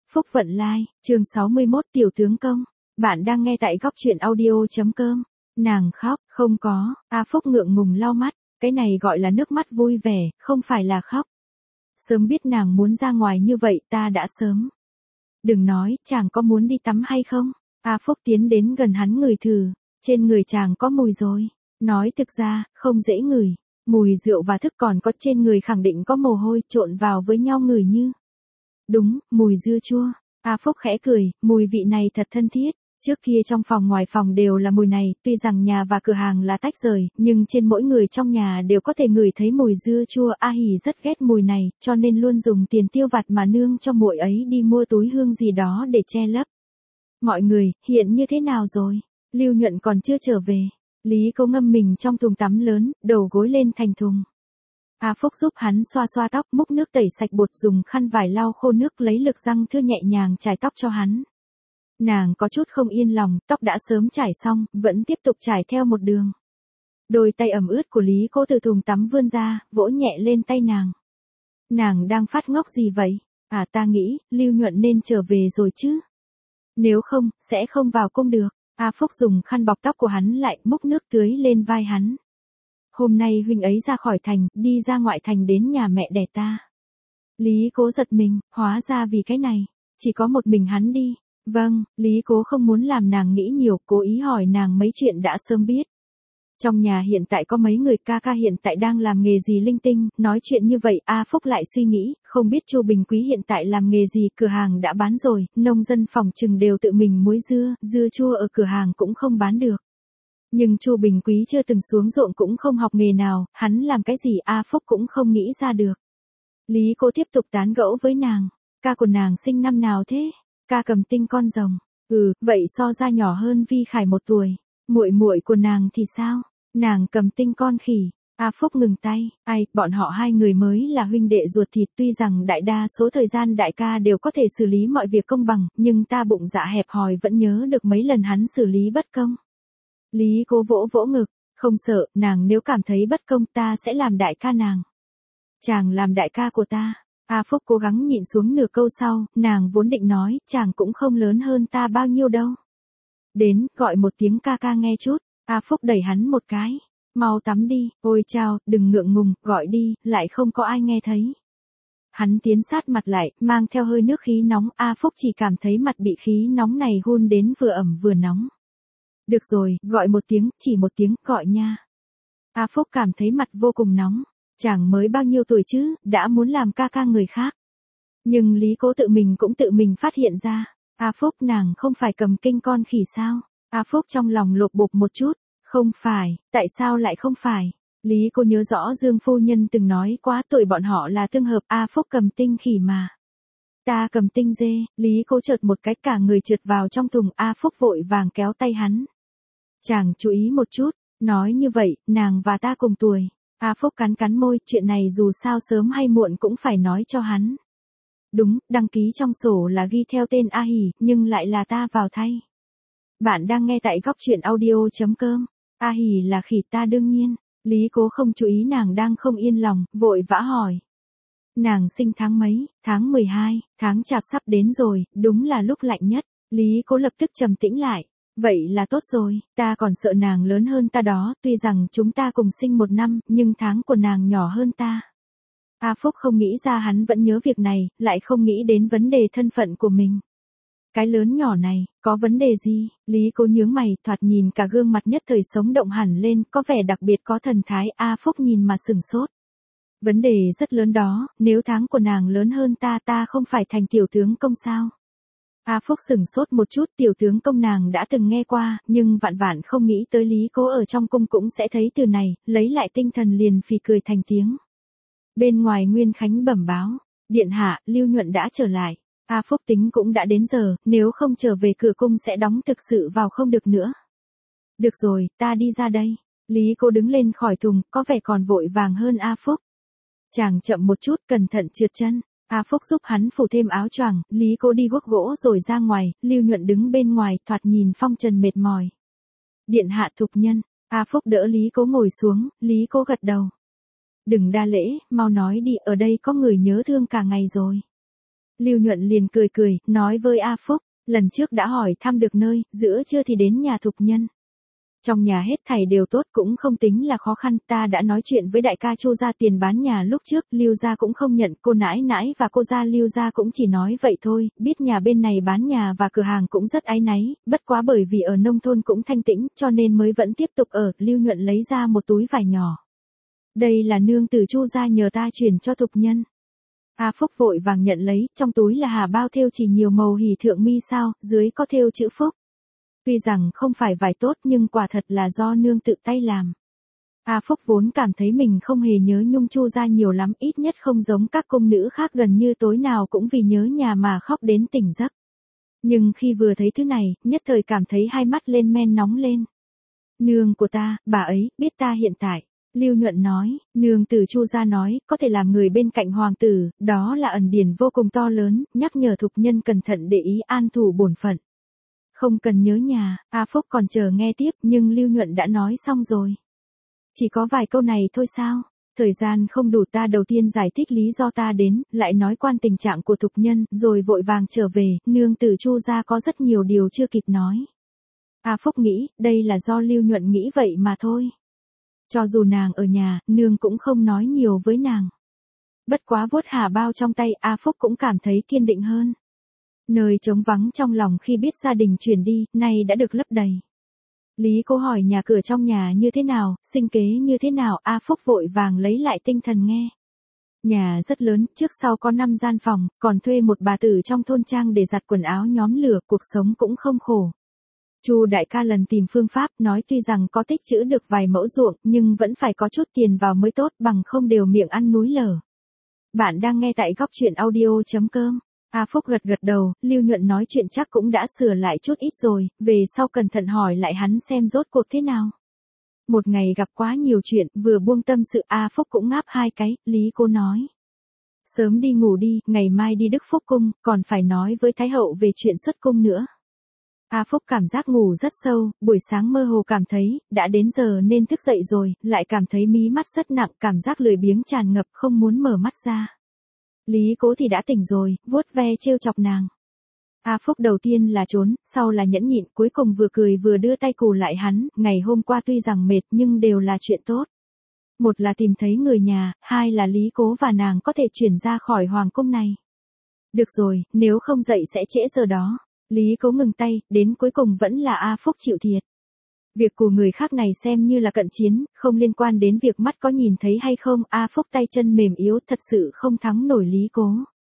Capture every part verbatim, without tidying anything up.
Phúc Vận Lai, chương sáu mươi mốt Tiểu tướng công. Bạn đang nghe tại góc truyện audio.com. Nàng khóc, không có, A Phúc ngượng ngùng lau mắt, cái này gọi là nước mắt vui vẻ, không phải là khóc. Sớm biết nàng muốn ra ngoài như vậy ta đã sớm. Đừng nói, chàng có muốn đi tắm hay không? A Phúc tiến đến gần hắn ngửi thử, trên người chàng có mùi rồi. Nói thực ra, không dễ ngửi, mùi rượu và thức còn có trên người khẳng định có mồ hôi trộn vào với nhau ngửi như. Đúng, mùi dưa chua. A Phúc khẽ cười, mùi vị này thật thân thiết. Trước kia trong phòng ngoài phòng đều là mùi này, tuy rằng nhà và cửa hàng là tách rời, nhưng trên mỗi người trong nhà đều có thể ngửi thấy mùi dưa chua. A Hỉ rất ghét mùi này, cho nên luôn dùng tiền tiêu vặt mà nương cho muội ấy đi mua túi hương gì đó để che lấp. Mọi người, hiện như thế nào rồi? Lưu Nhuận còn chưa trở về. Lý Cố ngâm mình trong thùng tắm lớn, đầu gối lên thành thùng. A Phúc giúp hắn xoa xoa tóc, múc nước tẩy sạch bột, dùng khăn vải lau khô nước, lấy lực răng thưa nhẹ nhàng chải tóc cho hắn. Nàng có chút không yên lòng, tóc đã sớm trải xong, vẫn tiếp tục trải theo một đường. Đôi tay ẩm ướt của Lý Cố từ thùng tắm vươn ra, vỗ nhẹ lên tay nàng. Nàng đang phát ngốc gì vậy? À, ta nghĩ, Lưu Nhuận nên trở về rồi chứ. Nếu không, sẽ không vào cung được. A Phúc dùng khăn bọc tóc của hắn lại, múc nước tưới lên vai hắn. Hôm nay huynh ấy ra khỏi thành, đi ra ngoại thành đến nhà mẹ đẻ ta. Lý Cố giật mình, hóa ra vì cái này, chỉ có một mình hắn đi. Vâng, Lý Cố không muốn làm nàng nghĩ nhiều, cố ý hỏi nàng mấy chuyện đã sớm biết. Trong nhà hiện tại có mấy người, ca ca hiện tại đang làm nghề gì linh tinh, nói chuyện như vậy A Phúc lại suy nghĩ, không biết Chu Bình Quý hiện tại làm nghề gì, cửa hàng đã bán rồi, nông dân phòng trừng đều tự mình muối dưa, dưa chua ở cửa hàng cũng không bán được. Nhưng Chu Bình Quý chưa từng xuống ruộng cũng không học nghề nào, hắn làm cái gì A Phúc cũng không nghĩ ra được. Lý Cố tiếp tục tán gẫu với nàng, ca của nàng sinh năm nào thế? Ca Cầm Tinh con rồng. Ừ, vậy so ra nhỏ hơn Vi Khải một tuổi. Muội muội của nàng thì sao? Nàng Cầm Tinh con khỉ. A Phúc ngừng tay, ai, bọn họ hai người mới là huynh đệ ruột thịt, tuy rằng đại đa số thời gian đại ca đều có thể xử lý mọi việc công bằng, nhưng ta bụng dạ hẹp hòi vẫn nhớ được mấy lần hắn xử lý bất công. Lý Cố vỗ vỗ ngực, không sợ, nàng nếu cảm thấy bất công ta sẽ làm đại ca nàng. Chàng làm đại ca của ta. A Phúc cố gắng nhịn xuống nửa câu sau, nàng vốn định nói, chàng cũng không lớn hơn ta bao nhiêu đâu. Đến, gọi một tiếng ca ca nghe chút, A Phúc đẩy hắn một cái, mau tắm đi, ôi chao, đừng ngượng ngùng, gọi đi, lại không có ai nghe thấy. Hắn tiến sát mặt lại, mang theo hơi nước khí nóng, A Phúc chỉ cảm thấy mặt bị khí nóng này hun đến vừa ẩm vừa nóng. Được rồi, gọi một tiếng, chỉ một tiếng, gọi nha. A Phúc cảm thấy mặt vô cùng nóng. Chàng mới bao nhiêu tuổi chứ, đã muốn làm ca ca người khác. Nhưng Lý Cố tự mình cũng tự mình phát hiện ra. A Phúc, nàng không phải Cầm Kinh con khỉ sao? A Phúc trong lòng lột bột một chút. Không phải, tại sao lại không phải? Lý Cố nhớ rõ Dương phu nhân từng nói quá, tuổi bọn họ là tương hợp. A Phúc Cầm Tinh khỉ mà. Ta Cầm Tinh dê. Lý Cố chợt một cái, cả người trượt vào trong thùng. A Phúc vội vàng kéo tay hắn. Chàng chú ý một chút. Nói như vậy, nàng và ta cùng tuổi. A Phúc cắn cắn môi, chuyện này dù sao sớm hay muộn cũng phải nói cho hắn. Đúng, đăng ký trong sổ là ghi theo tên A Hỉ, nhưng lại là ta vào thay. Bạn đang nghe tại góc truyện audio.com. A Hỉ là khỉ ta đương nhiên. Lý Cố không chú ý nàng đang không yên lòng, vội vã hỏi. Nàng sinh tháng mấy? Tháng mười hai, tháng Chạp sắp đến rồi, đúng là lúc lạnh nhất. Lý Cố lập tức trầm tĩnh lại. Vậy là tốt rồi, ta còn sợ nàng lớn hơn ta đó, tuy rằng chúng ta cùng sinh một năm, nhưng tháng của nàng nhỏ hơn ta. A Phúc không nghĩ ra hắn vẫn nhớ việc này, lại không nghĩ đến vấn đề thân phận của mình. Cái lớn nhỏ này, có vấn đề gì? Lý Cố nhướng mày, thoạt nhìn cả gương mặt nhất thời sống động hẳn lên, có vẻ đặc biệt có thần thái. A Phúc nhìn mà sửng sốt. Vấn đề rất lớn đó, nếu tháng của nàng lớn hơn ta, ta không phải thành tiểu tướng công sao? A Phúc sửng sốt một chút, tiểu tướng công nàng đã từng nghe qua, nhưng vạn vạn không nghĩ tới Lý Cố ở trong cung cũng sẽ thấy từ này, lấy lại tinh thần liền phì cười thành tiếng. Bên ngoài Nguyên Khánh bẩm báo, điện hạ, Lưu Nhuận đã trở lại. A Phúc tính cũng đã đến giờ, nếu không trở về cửa cung sẽ đóng thực sự vào không được nữa. Được rồi, ta đi ra đây. Lý Cố đứng lên khỏi thùng, có vẻ còn vội vàng hơn A Phúc. Chàng chậm một chút, cẩn thận trượt chân. A Phúc giúp hắn phủ thêm áo choàng, Lý Cố đi guốc gỗ rồi ra ngoài, Lưu Nhuận đứng bên ngoài, thoạt nhìn phong trần mệt mỏi. Điện hạ thục nhân, A Phúc đỡ Lý Cố ngồi xuống, Lý Cố gật đầu. Đừng đa lễ, mau nói đi, ở đây có người nhớ thương cả ngày rồi. Lưu Nhuận liền cười cười, nói với A Phúc, lần trước đã hỏi thăm được nơi, giữa trưa thì đến nhà Thục Nhân. Trong nhà hết thảy đều tốt cũng không tính là khó khăn, ta đã nói chuyện với đại ca Chu gia tiền bán nhà lúc trước, Lưu gia cũng không nhận, cô nãi nãi và cô gia Lưu gia cũng chỉ nói vậy thôi, biết nhà bên này bán nhà và cửa hàng cũng rất áy náy, bất quá bởi vì ở nông thôn cũng thanh tĩnh, cho nên mới vẫn tiếp tục ở. Lưu Nhuận lấy ra một túi vải nhỏ. Đây là nương tử Chu gia nhờ ta chuyển cho Thục Nhân. A Phúc vội vàng nhận lấy, trong túi là hà bao thêu chỉ nhiều màu hỷ thượng mi sao, dưới có thêu chữ Phúc. Tuy rằng không phải vải tốt nhưng quả thật là do nương tự tay làm. A Phúc vốn cảm thấy mình không hề nhớ nhung Chu gia nhiều lắm, ít nhất không giống các cung nữ khác gần như tối nào cũng vì nhớ nhà mà khóc đến tỉnh giấc. Nhưng khi vừa thấy thứ này, nhất thời cảm thấy hai mắt lên men nóng lên. Nương của ta, bà ấy, biết ta hiện tại. Lưu Nhuận nói, nương tử Chu gia nói, có thể làm người bên cạnh hoàng tử, đó là ẩn điển vô cùng to lớn, nhắc nhở Thục Nhân cẩn thận để ý an thủ bổn phận. Không cần nhớ nhà, A Phúc còn chờ nghe tiếp, nhưng Lưu Nhuận đã nói xong rồi. Chỉ có vài câu này thôi sao? Thời gian không đủ, ta đầu tiên giải thích lý do ta đến, lại nói quan tình trạng của Thục Nhân, rồi vội vàng trở về, nương tử Chu gia có rất nhiều điều chưa kịp nói. A Phúc nghĩ, đây là do Lưu Nhuận nghĩ vậy mà thôi. Cho dù nàng ở nhà, nương cũng không nói nhiều với nàng. Bất quá vuốt hà bao trong tay, A Phúc cũng cảm thấy kiên định hơn. Nơi trống vắng trong lòng khi biết gia đình chuyển đi, nay đã được lấp đầy. Lý Cố hỏi nhà cửa trong nhà như thế nào, sinh kế như thế nào, A Phúc vội vàng lấy lại tinh thần nghe. Nhà rất lớn, trước sau có năm gian phòng, còn thuê một bà tử trong thôn trang để giặt quần áo nhóm lửa, cuộc sống cũng không khổ. Chu đại ca lần tìm phương pháp, nói tuy rằng có tích trữ được vài mẫu ruộng, nhưng vẫn phải có chút tiền vào mới tốt, bằng không đều miệng ăn núi lở. Bạn đang nghe tại góc truyện audio chấm com. A Phúc gật gật đầu, Lưu Nhuận nói chuyện chắc cũng đã sửa lại chút ít rồi, về sau cẩn thận hỏi lại hắn xem rốt cuộc thế nào. Một ngày gặp quá nhiều chuyện, vừa buông tâm sự A Phúc cũng ngáp hai cái, Lý Cố nói. Sớm đi ngủ đi, ngày mai đi Đức Phúc Cung, còn phải nói với Thái Hậu về chuyện xuất cung nữa. A Phúc cảm giác ngủ rất sâu, buổi sáng mơ hồ cảm thấy, đã đến giờ nên thức dậy rồi, lại cảm thấy mí mắt rất nặng, cảm giác lười biếng tràn ngập không muốn mở mắt ra. Lý Cố thì đã tỉnh rồi, vuốt ve trêu chọc nàng. A Phúc đầu tiên là trốn, sau là nhẫn nhịn, cuối cùng vừa cười vừa đưa tay cù lại hắn, ngày hôm qua tuy rằng mệt nhưng đều là chuyện tốt. Một là tìm thấy người nhà, hai là Lý Cố và nàng có thể chuyển ra khỏi hoàng cung này. Được rồi, nếu không dậy sẽ trễ giờ đó. Lý Cố ngừng tay, đến cuối cùng vẫn là A Phúc chịu thiệt. Việc của người khác này xem như là cận chiến, không liên quan đến việc mắt có nhìn thấy hay không, A Phúc tay chân mềm yếu thật sự không thắng nổi Lý Cố.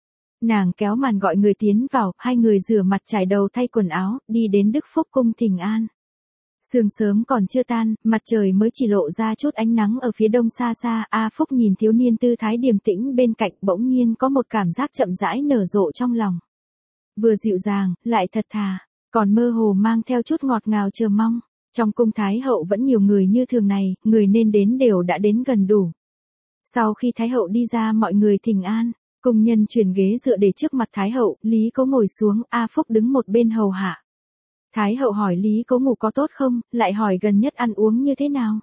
Nàng kéo màn gọi người tiến vào, hai người rửa mặt trải đầu thay quần áo, đi đến Đức Phúc Cung thỉnh an. Sương sớm còn chưa tan, mặt trời mới chỉ lộ ra chút ánh nắng ở phía đông xa xa, A Phúc nhìn thiếu niên tư thái điềm tĩnh bên cạnh, bỗng nhiên có một cảm giác chậm rãi nở rộ trong lòng. Vừa dịu dàng, lại thật thà, còn mơ hồ mang theo chút ngọt ngào chờ mong. Trong cung Thái Hậu vẫn nhiều người như thường này, người nên đến đều đã đến gần đủ. Sau khi Thái Hậu đi ra mọi người thỉnh an, cung nhân chuyển ghế dựa để trước mặt Thái Hậu, Lý Cố ngồi xuống, A Phúc đứng một bên hầu hạ. Thái Hậu hỏi Lý Cố ngủ có tốt không, lại hỏi gần nhất ăn uống như thế nào.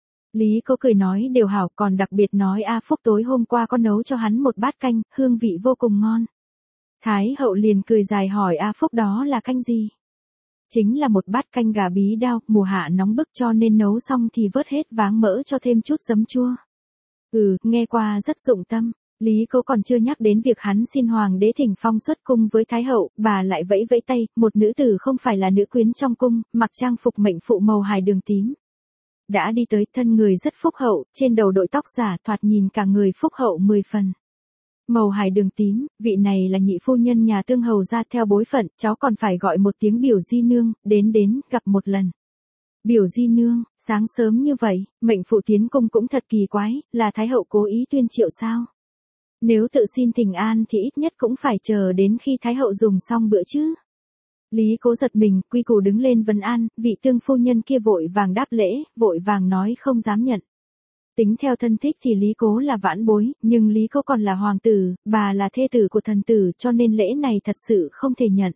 Lý Cố cười nói đều hảo, còn đặc biệt nói A Phúc tối hôm qua có nấu cho hắn một bát canh, hương vị vô cùng ngon. Thái Hậu liền cười dài hỏi A Phúc đó là canh gì? Chính là một bát canh gà bí đao, mùa hạ nóng bức cho nên nấu xong thì vớt hết váng mỡ cho thêm chút giấm chua. Ừ, nghe qua rất dụng tâm. Lý Cố còn chưa nhắc đến việc hắn xin hoàng đế thỉnh phong xuất cung với Thái Hậu, bà lại vẫy vẫy tay, một nữ tử không phải là nữ quyến trong cung, mặc trang phục mệnh phụ màu hài đường tím. Đã đi tới, thân người rất phúc hậu, trên đầu đội tóc giả, thoạt nhìn cả người phúc hậu mười phần. Màu hài đường tím, vị này là nhị phu nhân nhà Tương Hầu gia, theo bối phận, cháu còn phải gọi một tiếng biểu di nương, đến đến, gặp một lần. Biểu di nương, sáng sớm như vậy, mệnh phụ tiến cung cũng thật kỳ quái, là Thái Hậu cố ý tuyên triệu sao? Nếu tự xin thỉnh an thì ít nhất cũng phải chờ đến khi Thái Hậu dùng xong bữa chứ. Lý Cố giật mình, quy củ đứng lên vấn an, vị tương phu nhân kia vội vàng đáp lễ, vội vàng nói không dám nhận. Tính theo thân thích thì Lý Cố là vãn bối, nhưng Lý Cố còn là hoàng tử, bà là thê tử của thần tử, cho nên lễ này thật sự không thể nhận.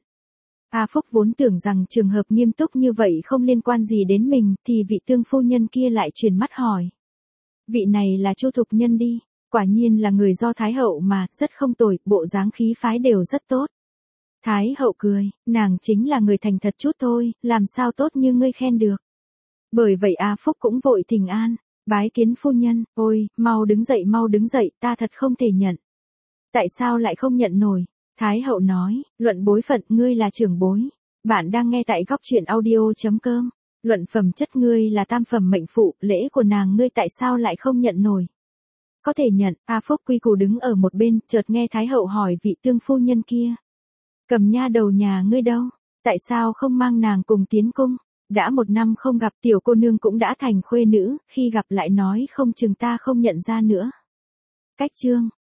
A Phúc vốn tưởng rằng trường hợp nghiêm túc như vậy không liên quan gì đến mình, thì vị tương phu nhân kia lại chuyển mắt hỏi. Vị này là Chu Thục Nhân đi. Quả nhiên là người do Thái hậu mà, rất không tồi, bộ dáng khí phái đều rất tốt. Thái hậu cười, nàng chính là người thành thật chút thôi, làm sao tốt như ngươi khen được. Bởi vậy A Phúc cũng vội thỉnh an, bái kiến phu nhân, ôi, mau đứng dậy mau đứng dậy, ta thật không thể nhận. Tại sao lại không nhận nổi? Thái hậu nói, luận bối phận ngươi là trưởng bối. Bạn đang nghe tại góc truyện audio.com. Luận phẩm chất ngươi là tam phẩm mệnh phụ, lễ của nàng ngươi tại sao lại không nhận nổi? Có thể nhận, A Phúc quy củ đứng ở một bên, chợt nghe Thái hậu hỏi vị tương phu nhân kia. Cầm nha đầu nhà ngươi đâu? Tại sao không mang nàng cùng tiến cung? Đã một năm không gặp tiểu cô nương cũng đã thành khuê nữ, khi gặp lại nói không chừng ta không nhận ra nữa. Cách chương